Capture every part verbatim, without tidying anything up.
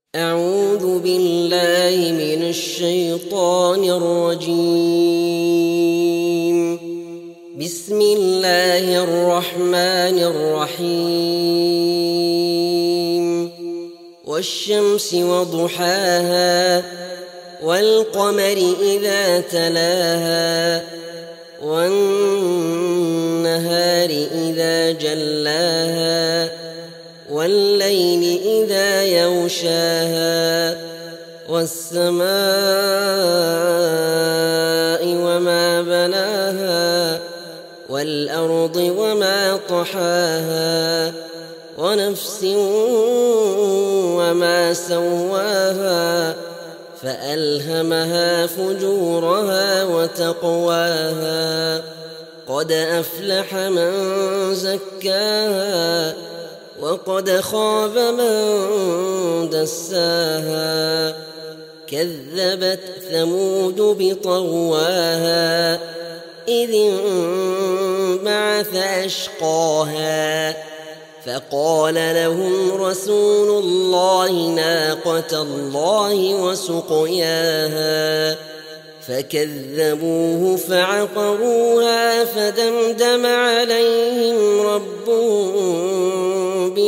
أعوذ بالله من الشيطان الرجيم. بسم الله الرحمن الرحيم. والشمس وضحاها والقمر إذا تلاها والنهار إذا جلاها والليل إذا يغشاها والسماء وما بناها والأرض وما طحاها ونفس وما سواها فألهمها فجورها وتقواها قد أفلح من زكاها وقد خاب من دساها كذبت ثمود بطغواها إذ انبعث أشقاها فقال لهم رسول الله ناقة الله وسقياها فكذبوه فعقروها فدمدم عليهم ربهم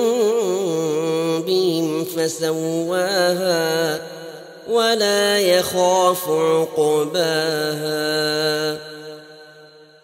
بذنبهم فسواها ولا يخاف عقباها.